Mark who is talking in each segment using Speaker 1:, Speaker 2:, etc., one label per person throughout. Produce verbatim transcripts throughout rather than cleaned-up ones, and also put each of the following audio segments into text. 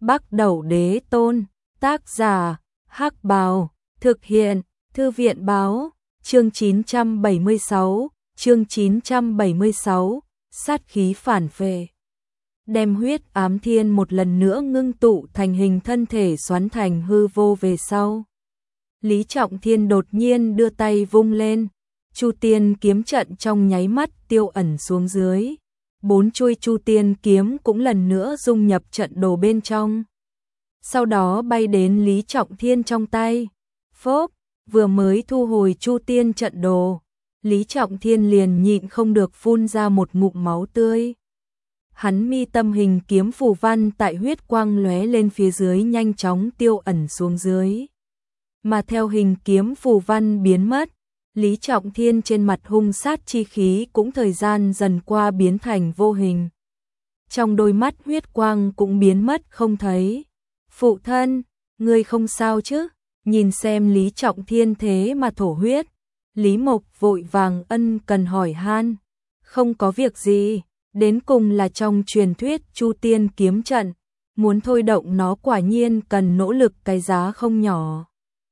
Speaker 1: Bắc Đẩu Đế Tôn, tác giả, Hắc Bào, thực hiện, Thư viện Báo, chương chín trăm bảy mươi sáu, chương chín trăm bảy mươi sáu, sát khí phản phệ. Đem huyết ám thiên một lần nữa ngưng tụ thành hình thân thể xoắn thành hư vô về sau. Lý Trọng Thiên đột nhiên đưa tay vung lên, Chu Tiên kiếm trận trong nháy mắt tiêu ẩn xuống dưới. Bốn chuôi Chu Tiên kiếm cũng lần nữa dung nhập trận đồ bên trong. Sau đó bay đến Lý Trọng Thiên trong tay. Phốp, vừa mới thu hồi Chu Tiên trận đồ, Lý Trọng Thiên liền nhịn không được phun ra một ngụm máu tươi. Hắn mi tâm hình kiếm phù văn tại huyết quang lóe lên phía dưới nhanh chóng tiêu ẩn xuống dưới. Mà theo hình kiếm phù văn biến mất, Lý Trọng Thiên trên mặt hung sát chi khí cũng thời gian dần qua biến thành vô hình. Trong đôi mắt huyết quang cũng biến mất không thấy. Phụ thân, ngươi không sao chứ? Nhìn xem Lý Trọng Thiên thế mà thổ huyết, Lý Mộc vội vàng ân cần hỏi han. Không có việc gì, đến cùng là trong truyền thuyết Chu Tiên kiếm trận, muốn thôi động nó quả nhiên cần nỗ lực cái giá không nhỏ.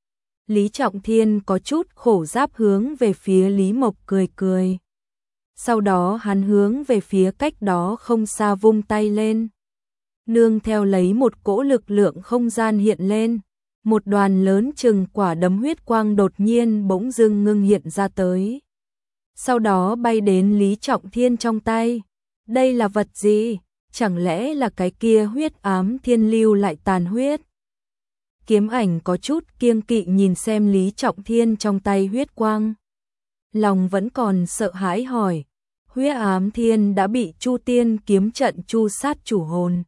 Speaker 1: Lý Trọng Thiên có chút khổ giáp hướng về phía Lý Mộc cười cười. Sau đó hắn hướng về phía cách đó không xa vung tay lên. Nương theo lấy một cỗ lực lượng không gian hiện lên, một đoàn lớn chừng quả đấm huyết quang đột nhiên bỗng dưng ngưng hiện ra tới. Sau đó bay đến Lý Trọng Thiên trong tay. Đây là vật gì? Chẳng lẽ là cái kia huyết ám thiên lưu lại tàn huyết? Kiếm Ảnh có chút kiêng kỵ nhìn xem Lý Trọng Thiên trong tay huyết quang. Lòng vẫn còn sợ hãi hỏi, huyết ám thiên đã bị Chu Tiên kiếm trận chu sát chủ hồn.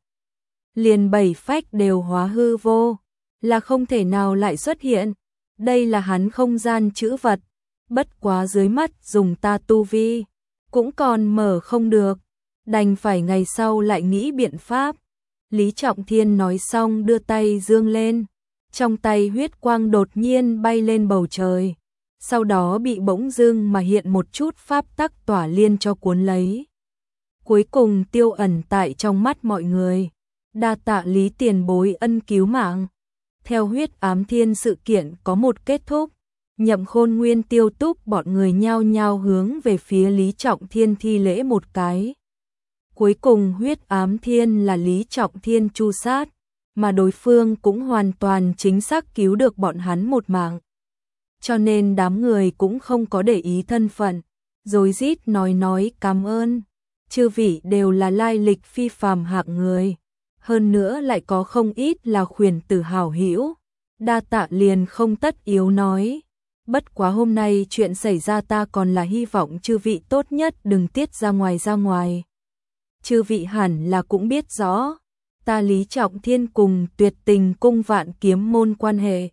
Speaker 1: Liền bảy phách đều hóa hư vô, là không thể nào lại xuất hiện. Đây là hắn không gian chữ vật, bất quá dưới mắt dùng ta tu vi, cũng còn mở không được, đành phải ngày sau lại nghĩ biện pháp. Lý Trọng Thiên nói xong đưa tay dương lên. Trong tay huyết quang đột nhiên bay lên bầu trời, sau đó bị bỗng dưng mà hiện một chút pháp tắc tỏa liên cho cuốn lấy. Cuối cùng tiêu ẩn tại trong mắt mọi người. Đa tạ Lý tiền bối ân cứu mạng. Theo huyết ám thiên sự kiện có một kết thúc, Nhậm Khôn Nguyên Tiêu Túc bọn người nhao nhao hướng về phía Lý Trọng Thiên thi lễ một cái. Cuối cùng huyết ám thiên là Lý Trọng Thiên chu sát, mà đối phương cũng hoàn toàn chính xác cứu được bọn hắn một mạng. Cho nên đám người cũng không có để ý thân phận, rồi rít nói nói cảm ơn. Chư vị đều là lai lịch phi phàm hạng người, hơn nữa lại có không ít là khuyển tử hảo hữu. Đa tạ liền không tất yếu nói. Bất quá hôm nay chuyện xảy ra ta còn là hy vọng chư vị tốt nhất đừng tiết ra ngoài ra ngoài. Chư vị hẳn là cũng biết rõ, ta Lý Trọng Thiên cùng Tuyệt Tình cung Vạn Kiếm môn quan hệ.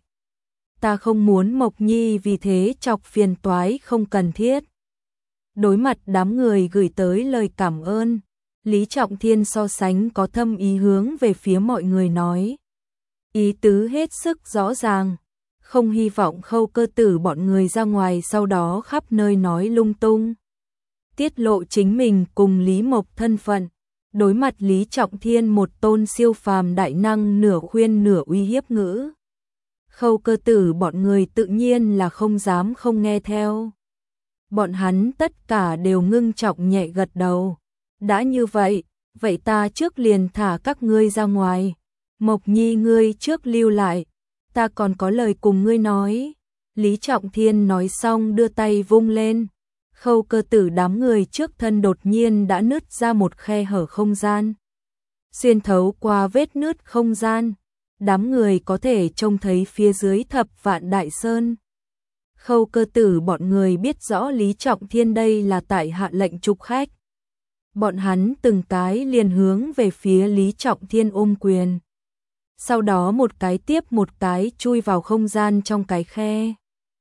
Speaker 1: Ta không muốn Mộc Nhi vì thế chọc phiền toái không cần thiết. Đối mặt đám người gửi tới lời cảm ơn, Lý Trọng Thiên so sánh có thâm ý hướng về phía mọi người nói. Ý tứ hết sức rõ ràng, không hy vọng Khâu Cơ Tử bọn người ra ngoài sau đó khắp nơi nói lung tung. Tiết lộ chính mình cùng Lý Mộc thân phận. Đối mặt Lý Trọng Thiên một tôn siêu phàm đại năng nửa khuyên nửa uy hiếp ngữ. Khâu Cơ Tử bọn người tự nhiên là không dám không nghe theo. Bọn hắn tất cả đều ngưng trọng nhẹ gật đầu. Đã như vậy, vậy ta trước liền thả các ngươi ra ngoài. Mộc Nhi ngươi trước lưu lại, ta còn có lời cùng ngươi nói. Lý Trọng Thiên nói xong đưa tay vung lên. Khâu Cơ Tử đám người trước thân đột nhiên đã nứt ra một khe hở không gian. Xuyên thấu qua vết nứt không gian, đám người có thể trông thấy phía dưới thập vạn đại sơn. Khâu Cơ Tử bọn người biết rõ Lý Trọng Thiên đây là tại hạ lệnh trục khách. Bọn hắn từng cái liền hướng về phía Lý Trọng Thiên ôm quyền. Sau đó một cái tiếp một cái chui vào không gian trong cái khe.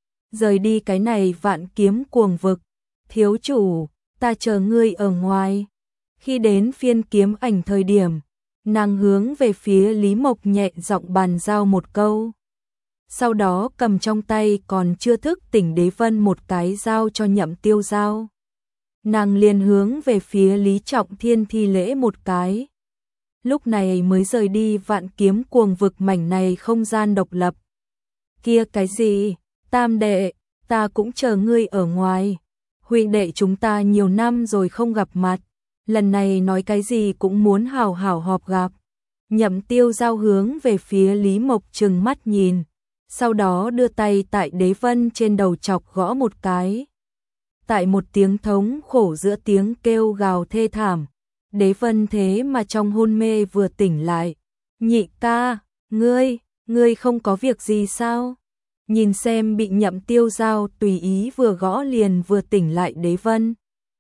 Speaker 1: Rời đi cái này vạn kiếm cuồng vực. Thiếu chủ, ta chờ ngươi ở ngoài. Khi đến phiên Kiếm Ảnh thời điểm, nàng hướng về phía Lý Mộc nhẹ giọng bàn giao một câu. Sau đó cầm trong tay còn chưa thức tỉnh đế vân một cái dao cho Nhậm Tiêu Giao. Nàng liền hướng về phía Lý Trọng Thiên thi lễ một cái. lúc này mới rời đi vạn kiếm cuồng vực mảnh này không gian độc lập. Kia cái gì? Tam đệ, ta cũng chờ ngươi ở ngoài. Huynh đệ chúng ta nhiều năm rồi không gặp mặt, lần này nói cái gì cũng muốn hảo hảo họp gặp. Nhậm Tiêu Giao hướng về phía Lý Mộc trừng mắt nhìn, sau đó đưa tay tại Đế Vân trên đầu chọc gõ một cái. Tại một tiếng thống khổ giữa tiếng kêu gào thê thảm, Đế Vân thế mà trong hôn mê vừa tỉnh lại. Nhị ca, ngươi, ngươi không có việc gì sao? Nhìn xem bị Nhậm Tiêu Giao tùy ý vừa gõ liền vừa tỉnh lại Đế Vân.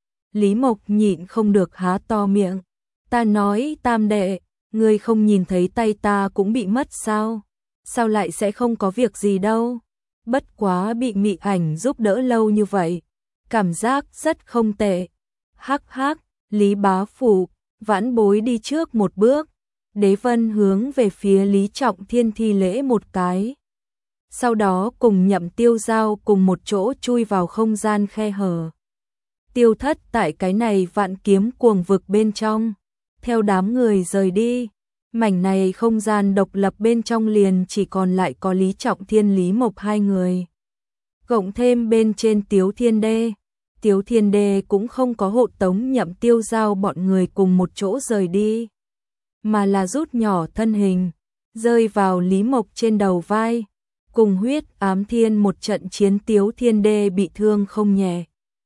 Speaker 1: Lý Mộc nhịn không được há to miệng. Ta nói tam đệ, ngươi không nhìn thấy tay ta cũng bị mất sao? Sao lại sẽ không có việc gì đâu? Bất quá bị mị ảnh giúp đỡ lâu như vậy, cảm giác rất không tệ. Hắc hắc, Lý bá phụ, vãn bối đi trước một bước. Đế Vân hướng về phía Lý Trọng Thiên thi lễ một cái. Sau đó cùng Nhậm Tiêu Giao cùng một chỗ chui vào không gian khe hở. Tiêu thất tại cái này vạn kiếm cuồng vực bên trong. Theo đám người rời đi, mảnh này không gian độc lập bên trong liền chỉ còn lại có Lý Trọng Thiên Lý Mộc hai người. Cộng thêm bên trên Tiếu Thiên Đê. Tiếu Thiên Đê cũng không có hộ tống Nhậm Tiêu Giao bọn người cùng một chỗ rời đi, mà là rút nhỏ thân hình, rơi vào Lý Mộc trên đầu vai. Cùng huyết ám thiên một trận chiến Tiếu Thiên Đê bị thương không nhẹ.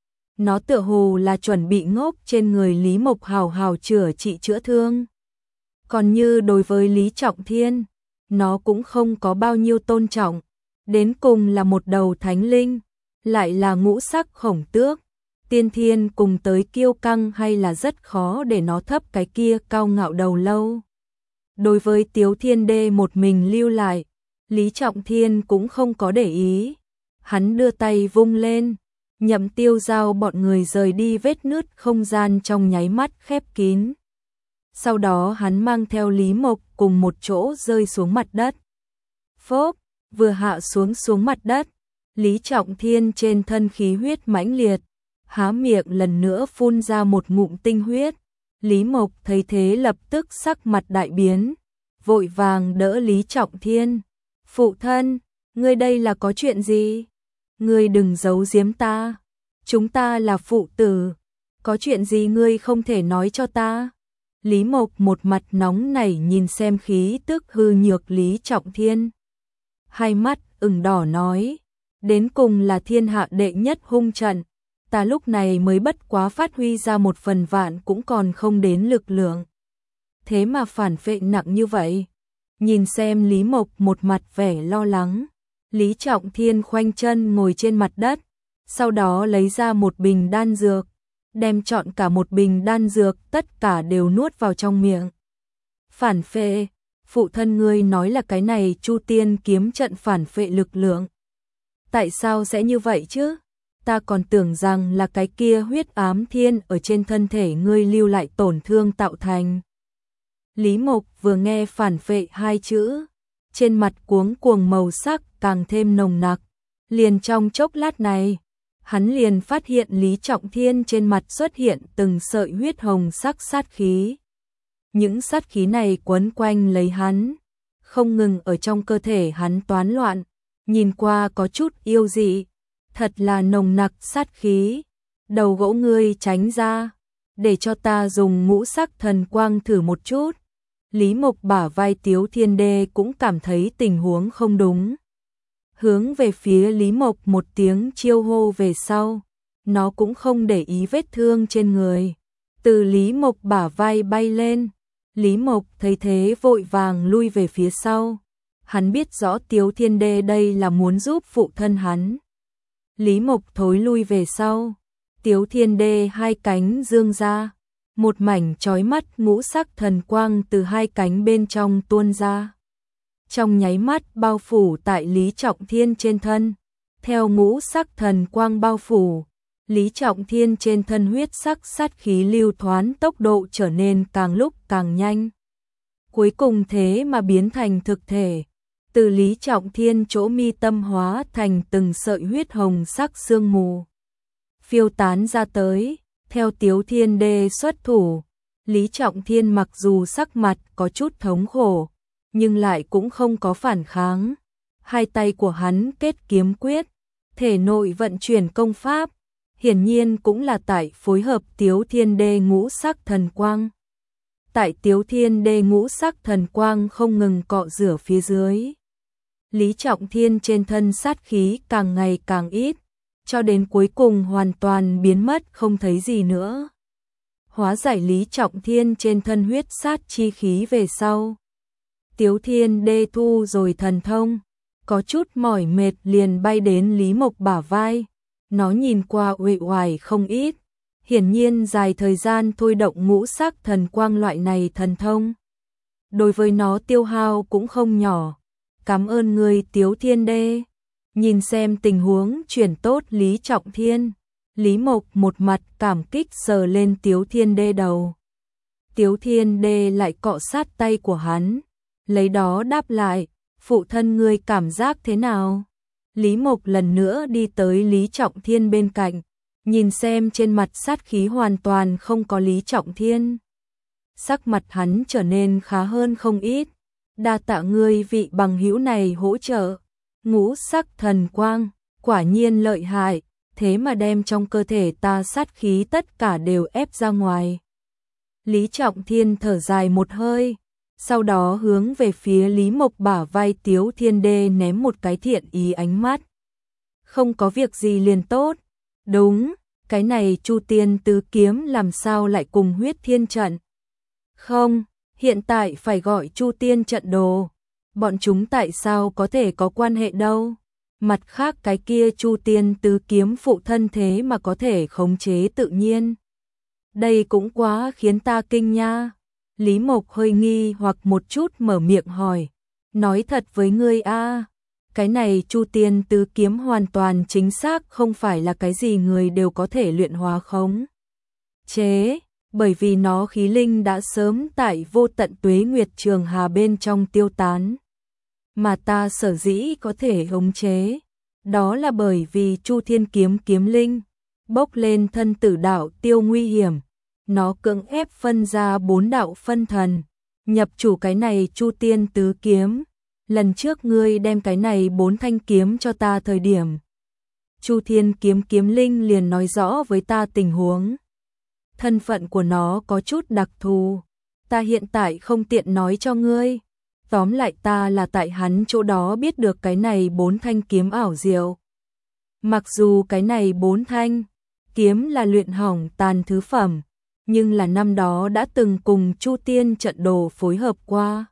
Speaker 1: Nó tựa hồ là chuẩn bị ngốc trên người Lý Mộc hào hào chữa trị chữa thương. Còn như đối với Lý Trọng Thiên, nó cũng không có bao nhiêu tôn trọng. Đến cùng là một đầu thánh linh, lại là ngũ sắc khổng tước. Tiên thiên cùng tới kiêu căng hay là rất khó để nó thấp cái kia cao ngạo đầu lâu. Đối với Tiếu Thiên Đê một mình lưu lại, Lý Trọng Thiên cũng không có để ý. Hắn đưa tay vung lên, Nhậm Tiêu Giao bọn người rời đi vết nứt không gian trong nháy mắt khép kín. Sau đó hắn mang theo Lý Mộc cùng một chỗ rơi xuống mặt đất. Phốp, vừa hạ xuống xuống mặt đất, Lý Trọng Thiên trên thân khí huyết mãnh liệt, há miệng lần nữa phun ra một ngụm tinh huyết. Lý Mộc thấy thế lập tức sắc mặt đại biến, vội vàng đỡ Lý Trọng Thiên. Phụ thân, ngươi đây là có chuyện gì? Ngươi đừng giấu giếm ta. Chúng ta là phụ tử. Có chuyện gì ngươi không thể nói cho ta? Lý Mộc một mặt nóng nảy nhìn xem khí tức hư nhược Lý Trọng Thiên. Hai mắt ửng đỏ nói, đến cùng là thiên hạ đệ nhất hung trận. Ta lúc này mới bất quá phát huy ra một phần vạn cũng còn không đến lực lượng. Thế mà phản phệ nặng như vậy. Nhìn xem Lý Mộc một mặt vẻ lo lắng, Lý Trọng Thiên khoanh chân ngồi trên mặt đất, sau đó lấy ra một bình đan dược, đem trọn cả một bình đan dược tất cả đều nuốt vào trong miệng. Phản phệ, phụ thân ngươi nói là cái này Chu Tiên kiếm trận phản phệ lực lượng. Tại sao sẽ như vậy chứ? Ta còn tưởng rằng là cái kia huyết ám thiên ở trên thân thể ngươi lưu lại tổn thương tạo thành. Lý Mộc vừa nghe phản phệ hai chữ, trên mặt cuống cuồng màu sắc càng thêm nồng nặc. Liền trong chốc lát này, hắn liền phát hiện Lý Trọng Thiên trên mặt xuất hiện từng sợi huyết hồng sắc sát khí. Những sát khí này quấn quanh lấy hắn, không ngừng ở trong cơ thể hắn toán loạn, nhìn qua có chút yêu dị, thật là nồng nặc sát khí. Đầu gỗ ngươi tránh ra, để cho ta dùng ngũ sắc thần quang thử một chút. Lý Mộc bả vai Tiếu Thiên Đê cũng cảm thấy tình huống không đúng. Hướng về phía Lý Mộc một tiếng chiêu hô về sau, nó cũng không để ý vết thương trên người. Từ Lý Mộc bả vai bay lên, Lý Mộc thấy thế vội vàng lui về phía sau. Hắn biết rõ Tiếu Thiên Đê đây là muốn giúp phụ thân hắn. Lý Mộc thối lui về sau, Tiếu Thiên Đê hai cánh dương ra. Một mảnh chói mắt ngũ sắc thần quang từ hai cánh bên trong tuôn ra. Trong nháy mắt bao phủ tại Lý Trọng Thiên trên thân. Theo ngũ sắc thần quang bao phủ, Lý Trọng Thiên trên thân huyết sắc sát khí lưu thoán tốc độ trở nên càng lúc càng nhanh. Cuối cùng thế mà biến thành thực thể. Từ Lý Trọng Thiên chỗ mi tâm hóa thành từng sợi huyết hồng sắc sương mù. Phiêu tán ra tới. Theo Tiếu Thiên Đê xuất thủ, Lý Trọng Thiên mặc dù sắc mặt có chút thống khổ, nhưng lại cũng không có phản kháng. Hai tay của hắn kết kiếm quyết, thể nội vận chuyển công pháp, hiển nhiên cũng là tại phối hợp Tiếu Thiên Đê ngũ sắc thần quang. Tại Tiếu Thiên Đê ngũ sắc thần quang không ngừng cọ rửa phía dưới, Lý Trọng Thiên trên thân sát khí càng ngày càng ít, cho đến cuối cùng hoàn toàn biến mất không thấy gì nữa. Hóa giải Lý Trọng Thiên trên thân huyết sát chi khí về sau, Tiếu Thiên Đê thu rồi thần thông, có chút mỏi mệt liền bay đến Lý Mộc bả vai. Nó nhìn qua uể oải không ít, hiển nhiên dài thời gian thôi động ngũ sắc thần quang loại này thần thông. Đối với nó tiêu hao cũng không nhỏ. Cảm ơn người Tiếu Thiên Đê. Nhìn xem tình huống chuyển tốt Lý Trọng Thiên, Lý Mộc một mặt cảm kích sờ lên Tiếu Thiên Đê đầu. Tiếu Thiên Đê lại cọ sát tay của hắn, lấy đó đáp lại, phụ thân ngươi cảm giác thế nào? Lý Mộc lần nữa đi tới Lý Trọng Thiên bên cạnh, nhìn xem trên mặt sát khí hoàn toàn không có Lý Trọng Thiên. Sắc mặt hắn trở nên khá hơn không ít, đa tạ ngươi vị bằng hữu này hỗ trợ. Ngũ sắc thần quang, quả nhiên lợi hại, thế mà đem trong cơ thể ta sát khí tất cả đều ép ra ngoài. Lý Trọng Thiên thở dài một hơi, sau đó hướng về phía Lý Mộc bả vai Tiếu Thiên Đê ném một cái thiện ý ánh mắt. Không có việc gì liền tốt. Đúng, cái này Chu Tiên tứ kiếm làm sao lại cùng huyết thiên trận? Không, hiện tại phải gọi Chu Tiên trận đồ. Bọn chúng tại sao có thể có quan hệ đâu? Mặt khác cái kia Chu Tiên tứ kiếm phụ thân thế mà có thể khống chế tự nhiên. Đây cũng quá khiến ta kinh nha. Lý Mộc hơi nghi hoặc một chút mở miệng hỏi. Nói thật với ngươi a, cái này Chu Tiên tứ kiếm hoàn toàn chính xác không phải là cái gì người đều có thể luyện hóa khống chế, bởi vì nó khí linh đã sớm tại vô tận tuế nguyệt trường hà bên trong tiêu tán. Mà ta sở dĩ có thể khống chế, đó là bởi vì Chu Thiên kiếm kiếm linh bốc lên thân tử đạo tiêu nguy hiểm. Nó cưỡng ép phân ra bốn đạo phân thần, nhập chủ cái này Chu Tiên tứ kiếm. Lần trước ngươi đem cái này bốn thanh kiếm cho ta thời điểm, Chu Thiên kiếm kiếm linh liền nói rõ với ta tình huống. Thân phận của nó có chút đặc thù, ta hiện tại không tiện nói cho ngươi. Tóm lại ta là tại hắn chỗ đó biết được cái này bốn thanh kiếm ảo diệu. Mặc dù cái này bốn thanh kiếm là luyện hỏng tàn thứ phẩm, nhưng là năm đó đã từng cùng Chu Tiên trận đồ phối hợp qua.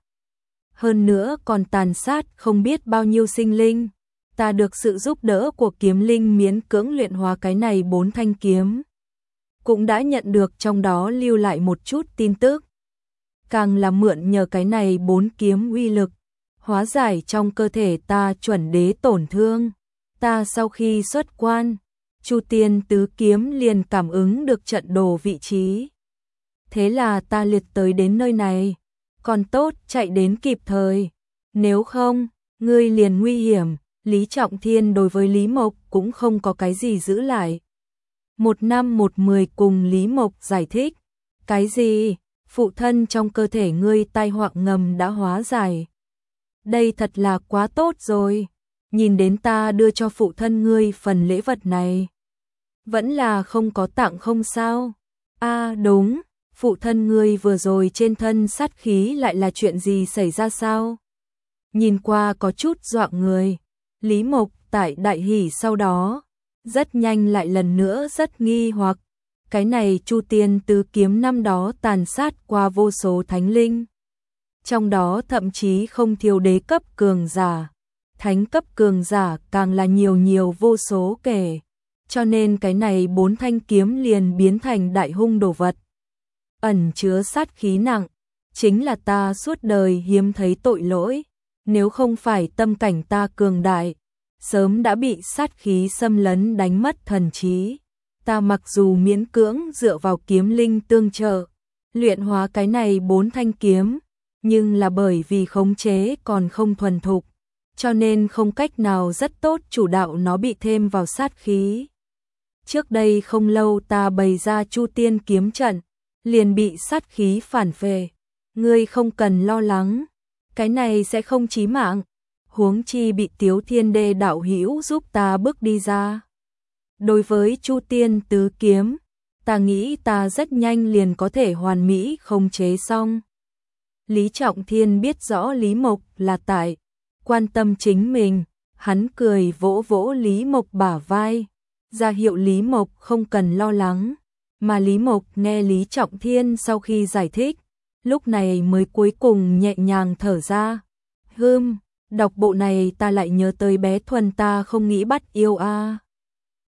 Speaker 1: Hơn nữa còn tàn sát không biết bao nhiêu sinh linh. Ta được sự giúp đỡ của kiếm linh miễn cưỡng luyện hóa cái này bốn thanh kiếm. Cũng đã nhận được trong đó lưu lại một chút tin tức. Càng là mượn nhờ cái này bốn kiếm uy lực, hóa giải trong cơ thể ta chuẩn đế tổn thương. Ta sau khi xuất quan, Chu Tiên tứ kiếm liền cảm ứng được trận đồ vị trí. Thế là ta liệt tới đến nơi này, còn tốt chạy đến kịp thời. Nếu không, ngươi liền nguy hiểm. Lý Trọng Thiên đối với Lý Mộc cũng không có cái gì giữ lại. Một năm một mười cùng Lý Mộc giải thích. Cái gì? Phụ thân trong cơ thể ngươi tai họa ngầm đã hóa giải. Đây thật là quá tốt rồi. Nhìn đến ta đưa cho phụ thân ngươi phần lễ vật này. Vẫn là không có tặng không sao? À đúng, phụ thân ngươi vừa rồi trên thân sát khí lại là chuyện gì xảy ra sao? Nhìn qua có chút dọa người. Lý Mộc tại đại hỉ sau đó, rất nhanh lại lần nữa rất nghi hoặc. Cái này Chu Tiên tứ kiếm năm đó tàn sát qua vô số thánh linh. Trong đó thậm chí không thiếu đế cấp cường giả. Thánh cấp cường giả càng là nhiều nhiều vô số kể. Cho nên cái này bốn thanh kiếm liền biến thành đại hung đồ vật. Ẩn chứa sát khí nặng, chính là ta suốt đời hiếm thấy tội lỗi. Nếu không phải tâm cảnh ta cường đại, sớm đã bị sát khí xâm lấn đánh mất thần trí. Ta mặc dù miễn cưỡng dựa vào kiếm linh tương trợ, luyện hóa cái này bốn thanh kiếm, nhưng là bởi vì khống chế còn không thuần thục, cho nên không cách nào rất tốt chủ đạo nó bị thêm vào sát khí. Trước đây không lâu ta bày ra Chu Tiên kiếm trận, liền bị sát khí phản phệ. Ngươi không cần lo lắng, cái này sẽ không chí mạng, huống chi bị Tiếu Thiên Đê đạo hữu giúp ta bước đi ra. Đối với Chu Tiên tứ kiếm, ta nghĩ ta rất nhanh liền có thể hoàn mỹ khống chế xong. Lý Trọng Thiên biết rõ Lý Mộc là tại quan tâm chính mình, hắn cười vỗ vỗ Lý Mộc bả vai, ra hiệu Lý Mộc không cần lo lắng, mà Lý Mộc nghe Lý Trọng Thiên sau khi giải thích, lúc này mới cuối cùng nhẹ nhàng thở ra. Hừm, đọc bộ này ta lại nhớ tới bé Thuần ta không nghĩ bắt yêu a.